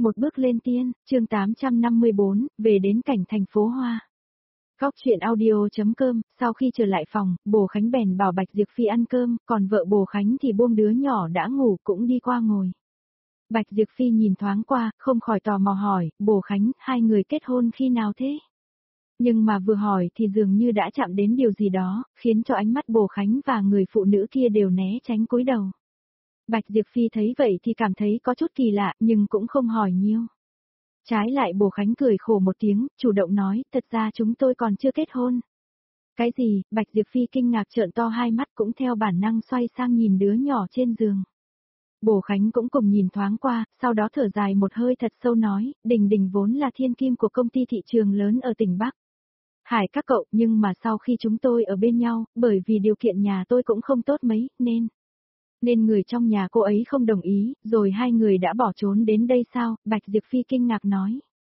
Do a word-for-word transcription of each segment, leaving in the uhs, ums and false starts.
Một bước lên tiên, chương tám trăm năm mươi bốn, về đến cảnh thành phố Hoa. Cóc truyện audio.com, sau khi trở lại phòng, Bồ Khánh bèn bảo Bạch Diệp Phi ăn cơm, còn vợ Bồ Khánh thì buông đứa nhỏ đã ngủ cũng đi qua ngồi. Bạch Diệp Phi nhìn thoáng qua, không khỏi tò mò hỏi, Bồ Khánh, hai người kết hôn khi nào thế? Nhưng mà vừa hỏi thì dường như đã chạm đến điều gì đó, khiến cho ánh mắt Bồ Khánh và người phụ nữ kia đều né tránh cúi đầu. Bạch Diệp Phi thấy vậy thì cảm thấy có chút kỳ lạ, nhưng cũng không hỏi nhiều. Trái lại Bồ Khánh cười khổ một tiếng, chủ động nói, thật ra chúng tôi còn chưa kết hôn. Cái gì? Bạch Diệp Phi kinh ngạc trợn to hai mắt cũng theo bản năng xoay sang nhìn đứa nhỏ trên giường. Bồ Khánh cũng cùng nhìn thoáng qua, sau đó thở dài một hơi thật sâu nói, Đình Đình vốn là thiên kim của công ty thị trường lớn ở tỉnh Bắc Hải các cậu, nhưng mà sau khi chúng tôi ở bên nhau, bởi vì điều kiện nhà tôi cũng không tốt mấy, nên... Nên người trong nhà cô ấy không đồng ý, rồi hai người đã bỏ trốn đến đây sao, Bạch Diệp Phi kinh ngạc nói.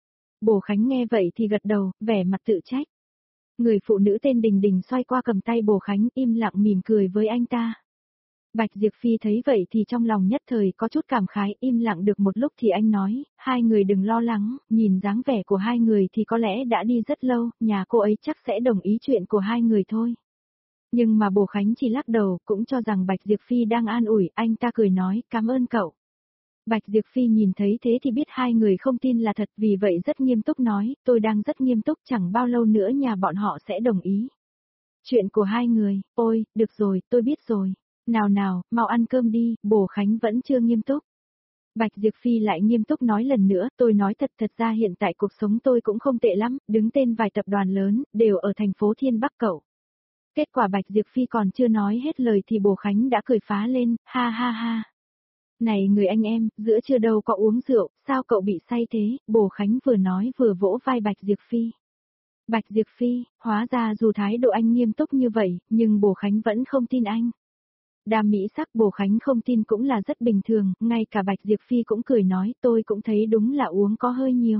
Bồ Khánh nghe vậy thì gật đầu, vẻ mặt tự trách. Người phụ nữ tên Đình Đình xoay qua cầm tay Bồ Khánh im lặng mỉm cười với anh ta. Bạch Diệp Phi thấy vậy thì trong lòng nhất thời có chút cảm khái, im lặng được một lúc thì anh nói, hai người đừng lo lắng, nhìn dáng vẻ của hai người thì có lẽ đã đi rất lâu, nhà cô ấy chắc sẽ đồng ý chuyện của hai người thôi. Nhưng mà Bồ Khánh chỉ lắc đầu, cũng cho rằng Bạch Diệp Phi đang an ủi, anh ta cười nói, cảm ơn cậu. Bạch Diệp Phi nhìn thấy thế thì biết hai người không tin là thật, vì vậy rất nghiêm túc nói, tôi đang rất nghiêm túc, chẳng bao lâu nữa nhà bọn họ sẽ đồng ý. Chuyện của hai người, ôi, được rồi, tôi biết rồi. Nào nào, mau ăn cơm đi, Bồ Khánh vẫn chưa nghiêm túc. Bạch Diệp Phi lại nghiêm túc nói lần nữa, tôi nói thật thật ra hiện tại cuộc sống tôi cũng không tệ lắm, đứng tên vài tập đoàn lớn, đều ở thành phố Thiên Bắc cậu. Kết quả Bạch Diệp Phi còn chưa nói hết lời thì Bồ Khánh đã cười phá lên, ha ha ha. Này người anh em, giữa trưa đâu có uống rượu, sao cậu bị say thế, Bồ Khánh vừa nói vừa vỗ vai Bạch Diệp Phi. Bạch Diệp Phi, hóa ra dù thái độ anh nghiêm túc như vậy, nhưng Bồ Khánh vẫn không tin anh. Đam mỹ sắc Bồ Khánh không tin cũng là rất bình thường, ngay cả Bạch Diệp Phi cũng cười nói tôi cũng thấy đúng là uống có hơi nhiều.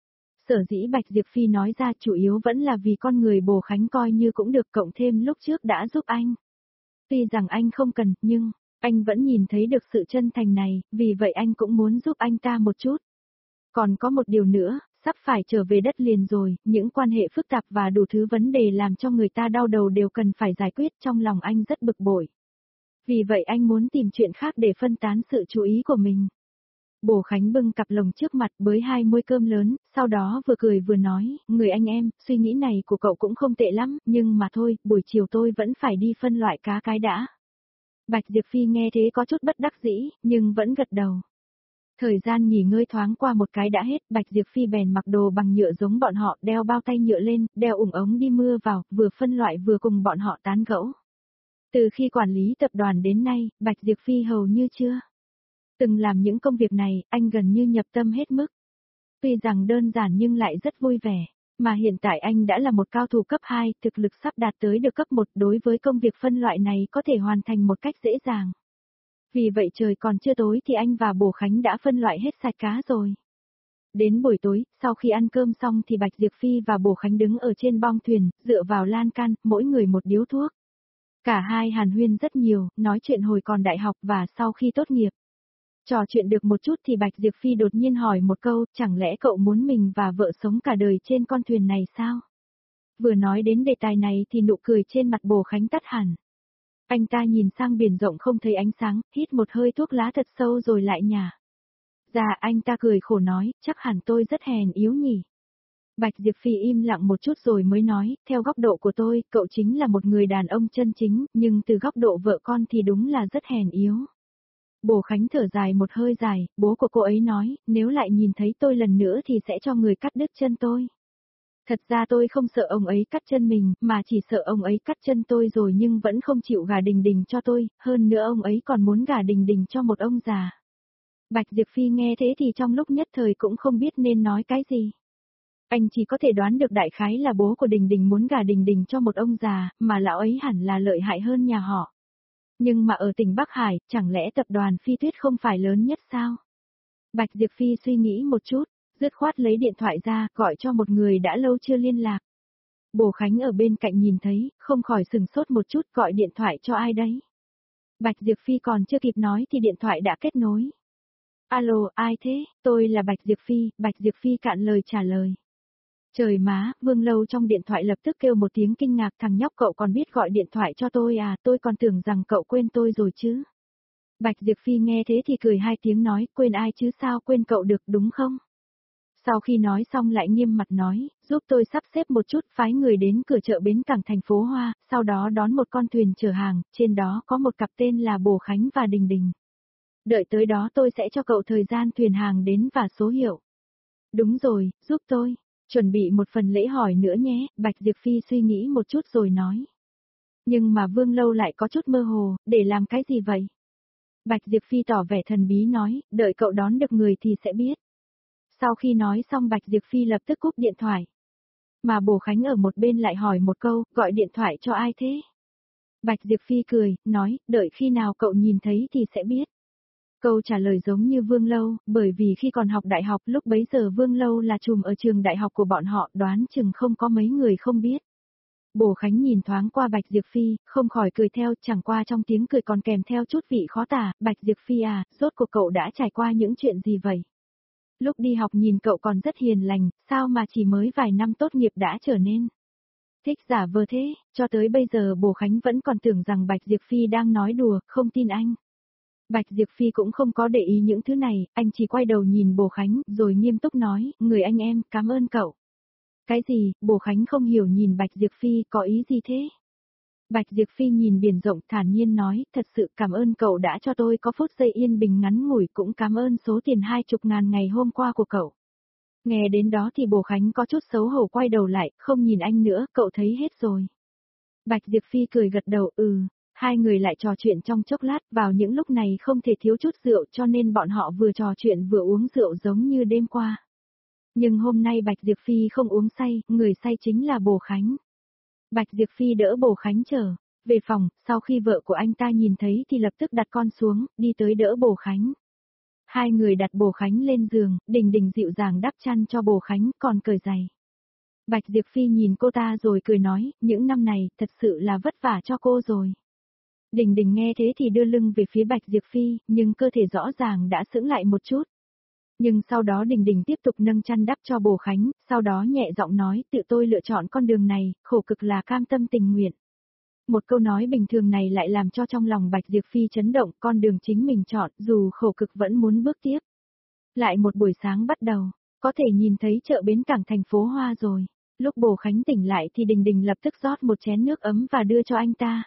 Sở dĩ Bạch Diệp Phi nói ra chủ yếu vẫn là vì con người Bồ Khánh coi như cũng được, cộng thêm lúc trước đã giúp anh. Tuy rằng anh không cần, nhưng, anh vẫn nhìn thấy được sự chân thành này, vì vậy anh cũng muốn giúp anh ta một chút. Còn có một điều nữa, sắp phải trở về đất liền rồi, những quan hệ phức tạp và đủ thứ vấn đề làm cho người ta đau đầu đều cần phải giải quyết, trong lòng anh rất bực bội. Vì vậy anh muốn tìm chuyện khác để phân tán sự chú ý của mình. Bồ Khánh bưng cặp lồng trước mặt bới hai muôi cơm lớn, sau đó vừa cười vừa nói, người anh em, suy nghĩ này của cậu cũng không tệ lắm, nhưng mà thôi, buổi chiều tôi vẫn phải đi phân loại cá cái đã. Bạch Diệp Phi nghe thế có chút bất đắc dĩ, nhưng vẫn gật đầu. Thời gian nghỉ ngơi thoáng qua một cái đã hết, Bạch Diệp Phi bèn mặc đồ bằng nhựa giống bọn họ, đeo bao tay nhựa lên, đeo ủng ống đi mưa vào, vừa phân loại vừa cùng bọn họ tán gẫu. Từ khi quản lý tập đoàn đến nay, Bạch Diệp Phi hầu như chưa từng làm những công việc này, anh gần như nhập tâm hết mức. Tuy rằng đơn giản nhưng lại rất vui vẻ, mà hiện tại anh đã là một cao thủ cấp hai, thực lực sắp đạt tới được cấp một, đối với công việc phân loại này có thể hoàn thành một cách dễ dàng. Vì vậy trời còn chưa tối thì anh và Bồ Khánh đã phân loại hết sạch cá rồi. Đến buổi tối, sau khi ăn cơm xong thì Bạch Diệp Phi và Bồ Khánh đứng ở trên bong thuyền, dựa vào lan can, mỗi người một điếu thuốc. Cả hai hàn huyên rất nhiều, nói chuyện hồi còn đại học và sau khi tốt nghiệp. Trò chuyện được một chút thì Bạch Diệp Phi đột nhiên hỏi một câu, chẳng lẽ cậu muốn mình và vợ sống cả đời trên con thuyền này sao? Vừa nói đến đề tài này thì nụ cười trên mặt Bồ Khánh tắt hẳn. Anh ta nhìn sang biển rộng không thấy ánh sáng, hít một hơi thuốc lá thật sâu rồi lại nhả. Dạ anh ta cười khổ nói, chắc hẳn tôi rất hèn yếu nhỉ. Bạch Diệp Phi im lặng một chút rồi mới nói, theo góc độ của tôi, cậu chính là một người đàn ông chân chính, nhưng từ góc độ vợ con thì đúng là rất hèn yếu. Bồ Khánh thở dài một hơi dài, bố của cô ấy nói, nếu lại nhìn thấy tôi lần nữa thì sẽ cho người cắt đứt chân tôi. Thật ra tôi không sợ ông ấy cắt chân mình, mà chỉ sợ ông ấy cắt chân tôi rồi nhưng vẫn không chịu gả Đình Đình cho tôi, hơn nữa ông ấy còn muốn gả Đình Đình cho một ông già. Bạch Diệp Phi nghe thế thì trong lúc nhất thời cũng không biết nên nói cái gì. Anh chỉ có thể đoán được đại khái là bố của Đình Đình muốn gả Đình Đình cho một ông già, mà lão ấy hẳn là lợi hại hơn nhà họ. Nhưng mà ở tỉnh Bắc Hải, chẳng lẽ tập đoàn Phi Tuyết không phải lớn nhất sao? Bạch Diệp Phi suy nghĩ một chút, dứt khoát lấy điện thoại ra, gọi cho một người đã lâu chưa liên lạc. Bồ Khánh ở bên cạnh nhìn thấy, không khỏi sừng sốt một chút, gọi điện thoại cho ai đấy. Bạch Diệp Phi còn chưa kịp nói thì điện thoại đã kết nối. Alo, ai thế? Tôi là Bạch Diệp Phi, Bạch Diệp Phi cạn lời trả lời. Trời má, Vương Lâu trong điện thoại lập tức kêu một tiếng kinh ngạc, thằng nhóc cậu còn biết gọi điện thoại cho tôi à, tôi còn tưởng rằng cậu quên tôi rồi chứ. Bạch Diệp Phi nghe thế thì cười hai tiếng nói, quên ai chứ sao quên cậu được đúng không? Sau khi nói xong lại nghiêm mặt nói, giúp tôi sắp xếp một chút, phái người đến cửa chợ bến cảng thành phố Hoa, sau đó đón một con thuyền chở hàng, trên đó có một cặp tên là Bồ Khánh và Đình Đình. Đợi tới đó tôi sẽ cho cậu thời gian thuyền hàng đến và số hiệu. Đúng rồi, giúp tôi. Chuẩn bị một phần lễ hỏi nữa nhé, Bạch Diệp Phi suy nghĩ một chút rồi nói. Nhưng mà Vương Lâu lại có chút mơ hồ, để làm cái gì vậy? Bạch Diệp Phi tỏ vẻ thần bí nói, đợi cậu đón được người thì sẽ biết. Sau khi nói xong Bạch Diệp Phi lập tức cúp điện thoại. Mà Bồ Khánh ở một bên lại hỏi một câu, gọi điện thoại cho ai thế? Bạch Diệp Phi cười, nói, đợi khi nào cậu nhìn thấy thì sẽ biết. Câu trả lời giống như Vương Lâu, bởi vì khi còn học đại học lúc bấy giờ Vương Lâu là trùm ở trường đại học của bọn họ, đoán chừng không có mấy người không biết. Bồ Khánh nhìn thoáng qua Bạch Diệp Phi, không khỏi cười theo, chẳng qua trong tiếng cười còn kèm theo chút vị khó tả, Bạch Diệp Phi à, rốt cuộc cậu đã trải qua những chuyện gì vậy? Lúc đi học nhìn cậu còn rất hiền lành, sao mà chỉ mới vài năm tốt nghiệp đã trở nên thích giả vờ thế, cho tới bây giờ Bồ Khánh vẫn còn tưởng rằng Bạch Diệp Phi đang nói đùa, không tin anh. Bạch Diệp Phi cũng không có để ý những thứ này, anh chỉ quay đầu nhìn Bồ Khánh, rồi nghiêm túc nói, người anh em, cảm ơn cậu. Cái gì, Bồ Khánh không hiểu nhìn Bạch Diệp Phi, có ý gì thế? Bạch Diệp Phi nhìn biển rộng thản nhiên nói, thật sự cảm ơn cậu đã cho tôi có phút giây yên bình ngắn ngủi, cũng cảm ơn số tiền hai chục ngàn ngày hôm qua của cậu. Nghe đến đó thì Bồ Khánh có chút xấu hổ quay đầu lại, không nhìn anh nữa, cậu thấy hết rồi. Bạch Diệp Phi cười gật đầu, ừ. Hai người lại trò chuyện trong chốc lát, vào những lúc này không thể thiếu chút rượu cho nên bọn họ vừa trò chuyện vừa uống rượu giống như đêm qua. Nhưng hôm nay Bạch Diệp Phi không uống say, người say chính là Bồ Khánh. Bạch Diệp Phi đỡ Bồ Khánh trở về phòng, sau khi vợ của anh ta nhìn thấy thì lập tức đặt con xuống, đi tới đỡ Bồ Khánh. Hai người đặt Bồ Khánh lên giường, Đình Đình dịu dàng đắp chăn cho Bồ Khánh, còn cởi giày. Bạch Diệp Phi nhìn cô ta rồi cười nói, những năm này, thật sự là vất vả cho cô rồi. Đình Đình nghe thế thì đưa lưng về phía Bạch Diệp Phi, nhưng cơ thể rõ ràng đã sững lại một chút. Nhưng sau đó Đình Đình tiếp tục nâng chăn đắp cho Bồ Khánh, sau đó nhẹ giọng nói, tự tôi lựa chọn con đường này, khổ cực là cam tâm tình nguyện. Một câu nói bình thường này lại làm cho trong lòng Bạch Diệp Phi chấn động, con đường chính mình chọn, dù khổ cực vẫn muốn bước tiếp. Lại một buổi sáng bắt đầu, có thể nhìn thấy chợ bến cảng thành phố Hoa rồi. Lúc Bồ Khánh tỉnh lại thì Đình Đình lập tức rót một chén nước ấm và đưa cho anh ta.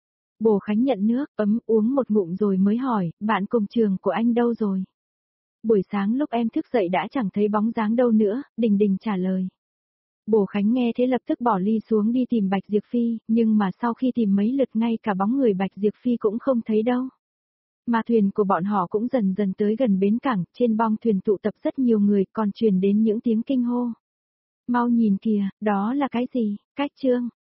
Bồ Khánh nhận nước ấm uống một ngụm rồi mới hỏi, bạn cùng trường của anh đâu rồi? Buổi sáng lúc em thức dậy đã chẳng thấy bóng dáng đâu nữa, Đình Đình trả lời. Bồ Khánh nghe thế lập tức bỏ ly xuống đi tìm Bạch Diệp Phi, nhưng mà sau khi tìm mấy lượt ngay cả bóng người Bạch Diệp Phi cũng không thấy đâu. Mà thuyền của bọn họ cũng dần dần tới gần bến cảng, trên bong thuyền tụ tập rất nhiều người, còn truyền đến những tiếng kinh hô. Mau nhìn kìa, đó là cái gì? Cách trương.